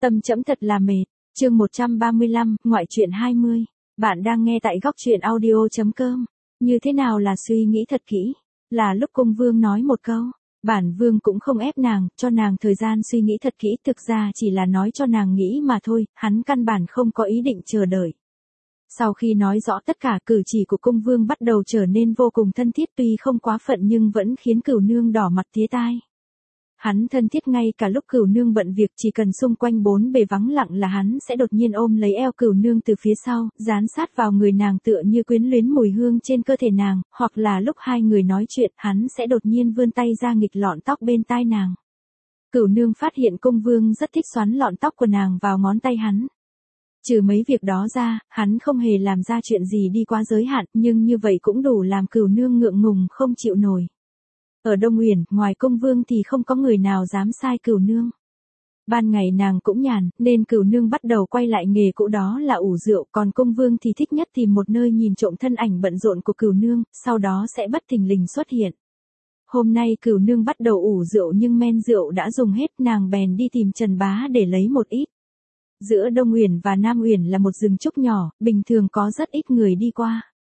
Tâm trẫm thật là mệt. Chương 135, ngoại truyện 20. Bạn đang nghe tại góc truyện audio.com. Như thế nào là suy nghĩ thật kỹ? Là lúc cung vương nói một câu. Bản vương cũng không ép nàng, cho nàng thời gian suy nghĩ thật kỹ, thực ra chỉ là nói cho nàng nghĩ mà thôi, hắn căn bản không có ý định chờ đợi. Sau khi nói rõ tất cả, cử chỉ của cung vương bắt đầu trở nên vô cùng thân thiết, tuy không quá phận nhưng vẫn khiến Cửu Nương đỏ mặt tía tai. Hắn thân thiết ngay cả lúc Cửu Nương bận việc, chỉ cần xung quanh bốn bề vắng lặng là hắn sẽ đột nhiên ôm lấy eo Cửu Nương từ phía sau, dán sát vào người nàng tựa như quyến luyến mùi hương trên cơ thể nàng, hoặc là lúc hai người nói chuyện, hắn sẽ đột nhiên vươn tay ra nghịch lọn tóc bên tai nàng. Cửu Nương phát hiện cung vương rất thích xoắn lọn tóc của nàng vào ngón tay hắn. Trừ mấy việc đó ra, hắn không hề làm ra chuyện gì đi quá giới hạn, nhưng như vậy cũng đủ làm Cửu Nương ngượng ngùng không chịu nổi. Ở Đông Uyển, ngoài cung vương thì không có người nào dám sai Cửu Nương. Ban ngày nàng cũng nhàn, nên Cửu Nương bắt đầu quay lại nghề cũ, đó là ủ rượu, còn cung vương thì thích nhất tìm một nơi nhìn trộm thân ảnh bận rộn của Cửu Nương, sau đó sẽ bất thình lình xuất hiện. Hôm nay Cửu Nương bắt đầu ủ rượu nhưng men rượu đã dùng hết, nàng bèn đi tìm Trần Bá để lấy một ít. Giữa Đông Uyển và Nam Uyển là một rừng trúc nhỏ, bình thường có rất ít người đi qua.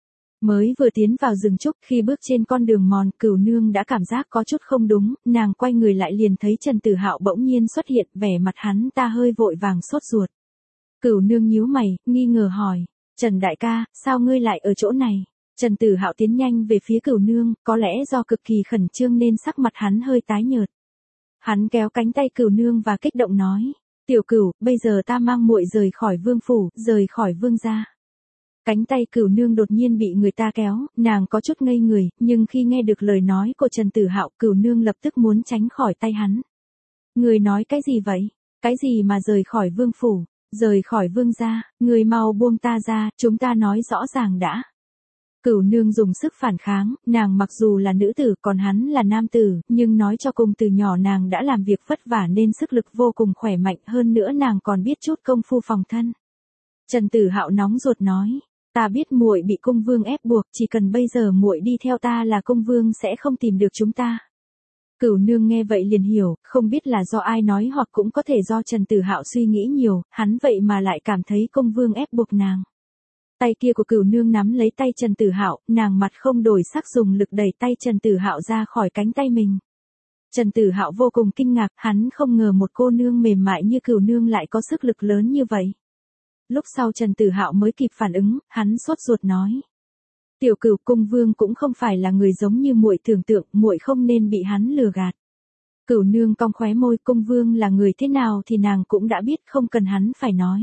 Mới vừa tiến vào rừng trúc, khi bước trên con đường mòn, Cửu Nương đã cảm giác có chút không đúng, nàng quay người lại liền thấy Trần Tử Hạo bỗng nhiên xuất hiện, vẻ mặt hắn ta hơi vội vàng sốt ruột. Cửu Nương nhíu mày, nghi ngờ hỏi, Trần đại ca, sao ngươi lại ở chỗ này? Trần Tử Hạo tiến nhanh về phía Cửu Nương, có lẽ do cực kỳ khẩn trương nên sắc mặt hắn hơi tái nhợt. Hắn kéo cánh tay Cửu Nương và kích động nói, Tiểu Cửu, bây giờ ta mang muội rời khỏi vương phủ, rời khỏi vương gia. Cánh tay Cửu Nương đột nhiên bị người ta kéo, nàng có chút ngây người, nhưng khi nghe được lời nói của Trần Tử Hạo, Cửu Nương lập tức muốn tránh khỏi tay hắn. Người nói cái gì vậy? Cái gì mà rời khỏi vương phủ, rời khỏi vương gia, người mau buông ta ra, chúng ta nói rõ ràng đã. Cửu Nương dùng sức phản kháng, nàng mặc dù là nữ tử còn hắn là nam tử, nhưng nói cho cùng từ nhỏ nàng đã làm việc vất vả nên sức lực vô cùng khỏe mạnh, hơn nữa nàng còn biết chút công phu phòng thân. Trần Tử Hạo nóng ruột nói, ta biết muội bị cung vương ép buộc, chỉ cần bây giờ muội đi theo ta là cung vương sẽ không tìm được chúng ta. Cửu Nương nghe vậy liền hiểu, không biết là do ai nói hoặc cũng có thể do Trần Tử Hạo suy nghĩ nhiều, hắn vậy mà lại cảm thấy cung vương ép buộc nàng. Tay kia của Cửu Nương nắm lấy tay Trần Tử Hạo, nàng mặt không đổi sắc dùng lực đẩy tay Trần Tử Hạo ra khỏi cánh tay mình. Trần Tử Hạo vô cùng kinh ngạc, hắn không ngờ một cô nương mềm mại như Cửu Nương lại có sức lực lớn như vậy. Lúc sau Trần Tử Hạo mới kịp phản ứng, hắn sốt ruột nói: "Tiểu Cửu, cung vương cũng không phải là người giống như muội tưởng tượng, muội không nên bị hắn lừa gạt." Cửu Nương cong khóe môi, cung vương là người thế nào thì nàng cũng đã biết, không cần hắn phải nói.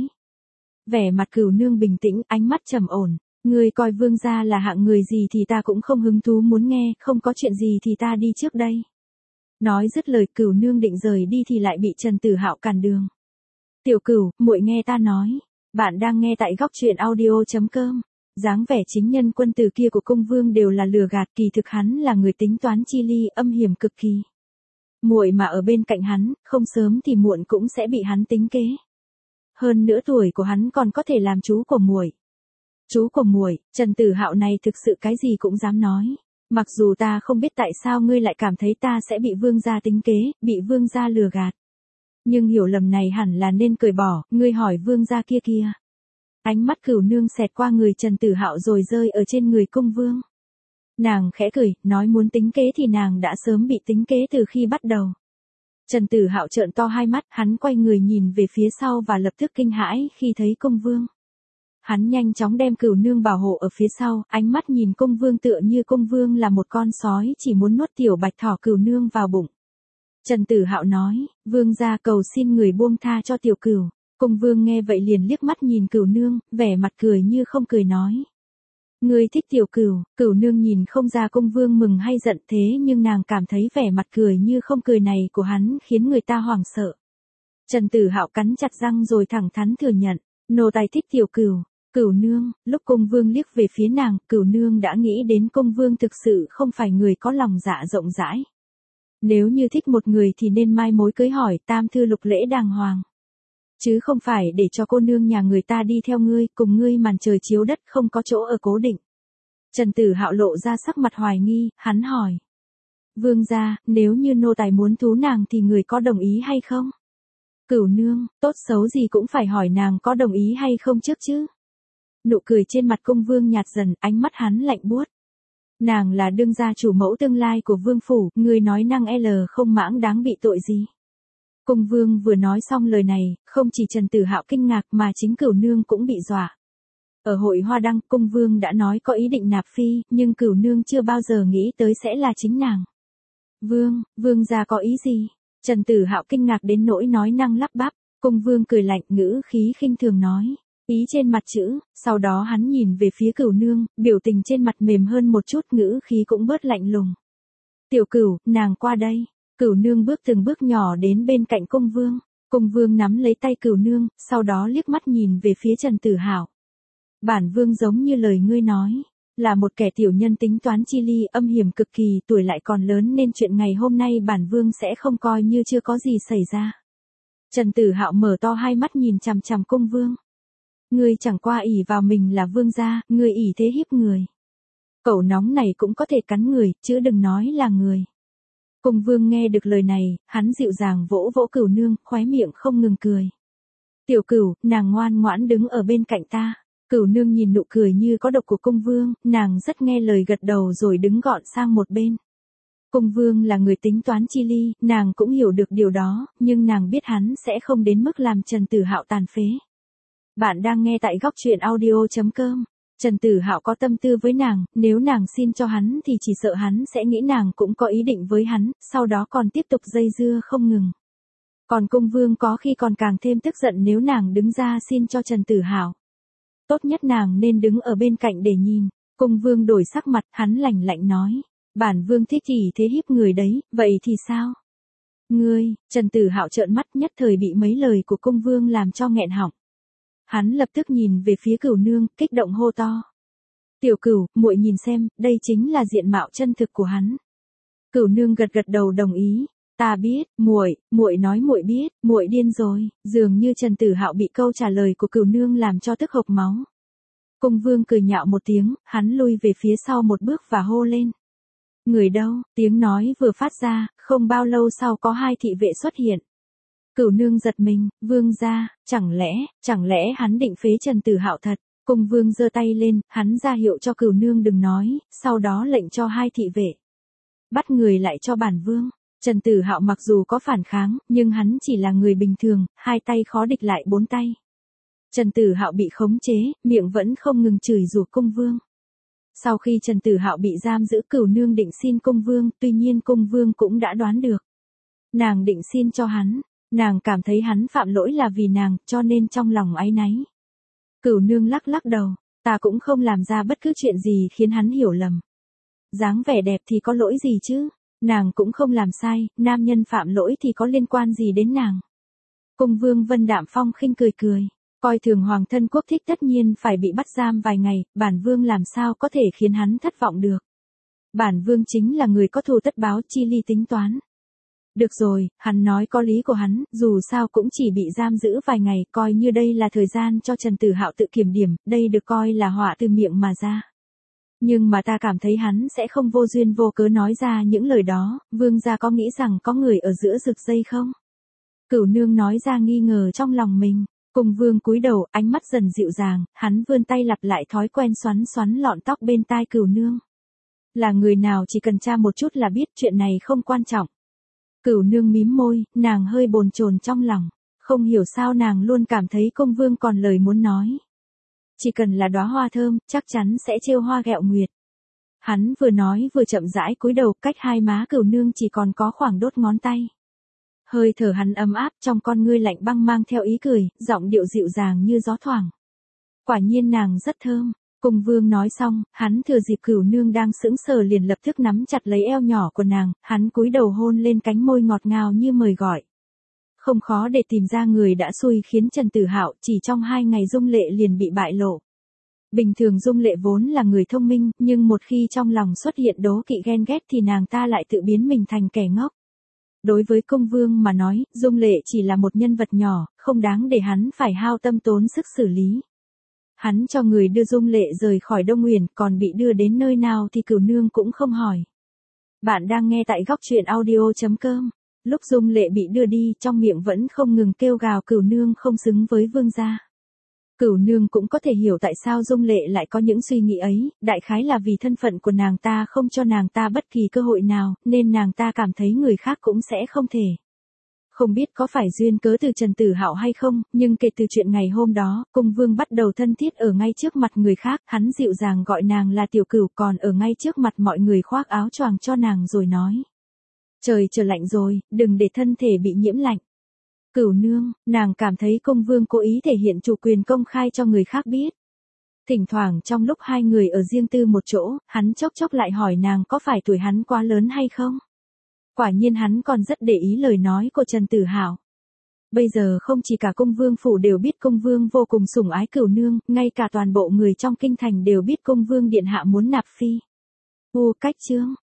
Vẻ mặt Cửu Nương bình tĩnh, ánh mắt trầm ổn, "Ngươi coi vương gia là hạng người gì thì ta cũng không hứng thú muốn nghe, không có chuyện gì thì ta đi trước đây." Nói dứt lời, Cửu Nương định rời đi thì lại bị Trần Tử Hạo cản đường. "Tiểu Cửu, muội nghe ta nói." Bạn đang nghe tại góc truyện audio.com. Dáng vẻ chính nhân quân tử kia của cung vương đều là lừa gạt, kỳ thực hắn là người tính toán chi ly, âm hiểm cực kỳ. Muội mà ở bên cạnh hắn, không sớm thì muộn cũng sẽ bị hắn tính kế. Hơn nữa tuổi của hắn còn có thể làm chú của muội. Chú của muội? Trần Tử Hạo này thực sự cái gì cũng dám nói. Mặc dù ta không biết tại sao ngươi lại cảm thấy ta sẽ bị vương gia tính kế, bị vương gia lừa gạt. Nhưng hiểu lầm này hẳn là nên cởi bỏ, ngươi hỏi vương gia kia kia. Ánh mắt Cửu Nương xẹt qua người Trần Tử Hạo rồi rơi ở trên người cung vương. Nàng khẽ cười, nói muốn tính kế thì nàng đã sớm bị tính kế từ khi bắt đầu. Trần Tử Hạo trợn to hai mắt, hắn quay người nhìn về phía sau và lập tức kinh hãi khi thấy cung vương. Hắn nhanh chóng đem Cửu Nương bảo hộ ở phía sau, ánh mắt nhìn cung vương tựa như cung vương là một con sói chỉ muốn nuốt tiểu bạch thỏ Cửu Nương vào bụng. Trần Tử Hạo nói, vương gia cầu xin người buông tha cho Tiểu Cửu. Cung vương nghe vậy liền liếc mắt nhìn Cửu Nương, vẻ mặt cười như không cười nói. Ngươi thích Tiểu Cửu? Cửu Nương nhìn không ra cung vương mừng hay giận, thế nhưng nàng cảm thấy vẻ mặt cười như không cười này của hắn khiến người ta hoảng sợ. Trần Tử Hạo cắn chặt răng rồi thẳng thắn thừa nhận, nô tài thích Tiểu Cửu. Cửu Nương, lúc cung vương liếc về phía nàng, Cửu Nương đã nghĩ đến cung vương thực sự không phải người có lòng dạ rộng rãi. Nếu như thích một người thì nên mai mối cưới hỏi, tam thư lục lễ đàng hoàng. Chứ không phải để cho cô nương nhà người ta đi theo ngươi, cùng ngươi màn trời chiếu đất, không có chỗ ở cố định. Trần Tử Hạo lộ ra sắc mặt hoài nghi, hắn hỏi. Vương gia, nếu như nô tài muốn thú nàng thì người có đồng ý hay không? Cửu nương, tốt xấu gì cũng phải hỏi nàng có đồng ý hay không trước chứ. Nụ cười trên mặt Cung Vương nhạt dần, ánh mắt hắn lạnh buốt. Nàng là đương gia chủ mẫu tương lai của vương phủ, người nói năng không mãng đáng bị tội gì. Cung Vương vừa nói xong lời này, không chỉ Trần Tử Hạo kinh ngạc mà chính Cửu nương cũng bị dọa. Ở hội Hoa Đăng, Cung Vương đã nói có ý định nạp phi, nhưng Cửu nương chưa bao giờ nghĩ tới sẽ là chính nàng. Vương gia có ý gì? Trần Tử Hạo kinh ngạc đến nỗi nói năng lắp bắp. Cung Vương cười lạnh, ngữ khí khinh thường nói, ý trên mặt chữ. Sau đó hắn nhìn về phía Cửu nương, biểu tình trên mặt mềm hơn một chút, ngữ khí cũng bớt lạnh lùng. Tiểu Cửu, nàng qua đây. Cửu nương bước từng bước nhỏ đến bên cạnh Cung Vương. Cung Vương nắm lấy tay Cửu nương, sau đó liếc mắt nhìn về phía Trần Tử Hạo. Bản Vương giống như lời ngươi nói, là một kẻ tiểu nhân tính toán chi ly, âm hiểm cực kỳ, tuổi lại còn lớn nên chuyện ngày hôm nay bản Vương sẽ không coi như chưa có gì xảy ra. Trần Tử Hạo mở to hai mắt nhìn chằm chằm Cung Vương. Ngươi chẳng qua ỷ vào mình là vương gia, ngươi ỷ thế hiếp người. Cẩu nóng này cũng có thể cắn người, chứ đừng nói là người. Cung Vương nghe được lời này, hắn dịu dàng vỗ vỗ Cửu nương, khóe miệng không ngừng cười. Tiểu Cửu, nàng ngoan ngoãn đứng ở bên cạnh ta. Cửu nương nhìn nụ cười như có độc của Cung Vương, nàng rất nghe lời gật đầu rồi đứng gọn sang một bên. Cung Vương là người tính toán chi ly, nàng cũng hiểu được điều đó, nhưng nàng biết hắn sẽ không đến mức làm Trần Tử Hạo tàn phế. Bạn đang nghe tại góc truyện audio.com. Trần Tử Hạo có tâm tư với nàng, nếu nàng xin cho hắn thì chỉ sợ hắn sẽ nghĩ nàng cũng có ý định với hắn, sau đó còn tiếp tục dây dưa không ngừng. Còn Cung Vương có khi còn càng thêm tức giận nếu nàng đứng ra xin cho Trần Tử Hạo. Tốt nhất nàng nên đứng ở bên cạnh để nhìn. Cung Vương đổi sắc mặt, hắn lạnh lạnh nói. Bản Vương thích ỷ thế hiếp người đấy, vậy thì sao? Ngươi, Trần Tử Hạo trợn mắt, nhất thời bị mấy lời của Cung Vương làm cho nghẹn họng. Hắn lập tức nhìn về phía Cửu nương, kích động hô to. Tiểu Cửu, muội nhìn xem, đây chính là diện mạo chân thực của hắn. Cửu nương gật gật đầu đồng ý. Ta biết, muội nói muội biết, muội điên rồi. Dường như Trần Tử Hạo bị câu trả lời của Cửu nương làm cho tức hộc máu. Cung Vương cười nhạo một tiếng, hắn lui về phía sau một bước và hô lên. Người đâu? Tiếng nói vừa phát ra, không bao lâu sau có hai thị vệ xuất hiện. Cửu nương giật mình, Vương gia, chẳng lẽ hắn định phế Trần Tử Hạo thật? Cung Vương giơ tay lên, hắn ra hiệu cho Cửu nương đừng nói, sau đó lệnh cho hai thị vệ. Bắt người lại cho bản Vương. Trần Tử Hạo mặc dù có phản kháng, nhưng hắn chỉ là người bình thường, hai tay khó địch lại bốn tay. Trần Tử Hạo bị khống chế, miệng vẫn không ngừng chửi rủa Cung Vương. Sau khi Trần Tử Hạo bị giam giữ, Cửu nương định xin Cung Vương, tuy nhiên Cung Vương cũng đã đoán được. Nàng định xin cho hắn, nàng cảm thấy hắn phạm lỗi là vì nàng, cho nên trong lòng áy náy. Cửu nương lắc lắc đầu, ta cũng không làm ra bất cứ chuyện gì khiến hắn hiểu lầm. Dáng vẻ đẹp thì có lỗi gì chứ? Nàng cũng không làm sai, nam nhân phạm lỗi thì có liên quan gì đến nàng. Cung Vương Vân đạm phong khinh cười cười, coi thường hoàng thân quốc thích tất nhiên phải bị bắt giam vài ngày, bản Vương làm sao có thể khiến hắn thất vọng được. Bản Vương chính là người có thù tất báo, chi ly tính toán. Được rồi, hắn nói có lý của hắn, dù sao cũng chỉ bị giam giữ vài ngày, coi như đây là thời gian cho Trần Tử Hạo tự kiểm điểm, đây được coi là họa từ miệng mà ra. Nhưng mà ta cảm thấy hắn sẽ không vô duyên vô cớ nói ra những lời đó, Vương gia có nghĩ rằng có người ở giữa rực dây không? Cửu nương nói ra nghi ngờ trong lòng mình. Cung Vương cúi đầu, ánh mắt dần dịu dàng, hắn vươn tay lặp lại thói quen xoắn xoắn lọn tóc bên tai Cửu nương. Là người nào chỉ cần tra một chút là biết, chuyện này không quan trọng. Cửu nương mím môi, nàng hơi bồn chồn trong lòng, không hiểu sao nàng luôn cảm thấy Cung Vương còn lời muốn nói. Chỉ cần là đóa hoa thơm, chắc chắn sẽ trêu hoa ghẹo nguyệt. Hắn vừa nói vừa chậm rãi cúi đầu, cách hai má Cửu nương chỉ còn có khoảng đốt ngón tay. Hơi thở hắn ấm áp, trong con ngươi lạnh băng mang theo ý cười, giọng điệu dịu dàng như gió thoảng. Quả nhiên nàng rất thơm. Cung Vương nói xong, hắn thừa dịp Cửu nương đang sững sờ liền lập tức nắm chặt lấy eo nhỏ của nàng, hắn cúi đầu hôn lên cánh môi ngọt ngào như mời gọi. Không khó để tìm ra người đã xui khiến Trần Tử Hạo chỉ trong 2 ngày Dung Lệ liền bị bại lộ. Bình thường Dung Lệ vốn là người thông minh, nhưng một khi trong lòng xuất hiện đố kỵ ghen ghét thì nàng ta lại tự biến mình thành kẻ ngốc. Đối với Cung Vương mà nói, Dung Lệ chỉ là một nhân vật nhỏ, không đáng để hắn phải hao tâm tốn sức xử lý. Hắn cho người đưa Dung Lệ rời khỏi Đông Uyển, còn bị đưa đến nơi nào thì Cửu nương cũng không hỏi. Bạn đang nghe tại góc truyện audio.com. Lúc Dung Lệ bị đưa đi, trong miệng vẫn không ngừng kêu gào Cửu nương không xứng với vương gia. Cửu nương cũng có thể hiểu tại sao Dung Lệ lại có những suy nghĩ ấy, đại khái là vì thân phận của nàng ta không cho nàng ta bất kỳ cơ hội nào, nên nàng ta cảm thấy người khác cũng sẽ không thể. Không biết có phải duyên cớ từ Trần Tử Hạo hay không, nhưng kể từ chuyện ngày hôm đó, cung vương bắt đầu thân thiết ở ngay trước mặt người khác, hắn dịu dàng gọi nàng là tiểu Cửu, còn ở ngay trước mặt mọi người khoác áo choàng cho nàng rồi nói. Trời trở lạnh rồi, đừng để thân thể bị nhiễm lạnh. Cửu nương, nàng cảm thấy cung vương cố ý thể hiện chủ quyền công khai cho người khác biết. Thỉnh thoảng trong lúc hai người ở riêng tư một chỗ, hắn chốc chốc lại hỏi nàng có phải tuổi hắn quá lớn hay không. Quả nhiên hắn còn rất để ý lời nói của Trần Tử Hạo. Bây giờ không chỉ cả cung vương phủ đều biết cung vương vô cùng sủng ái Cửu nương, ngay cả toàn bộ người trong kinh thành đều biết cung vương điện hạ muốn nạp phi. Cách chương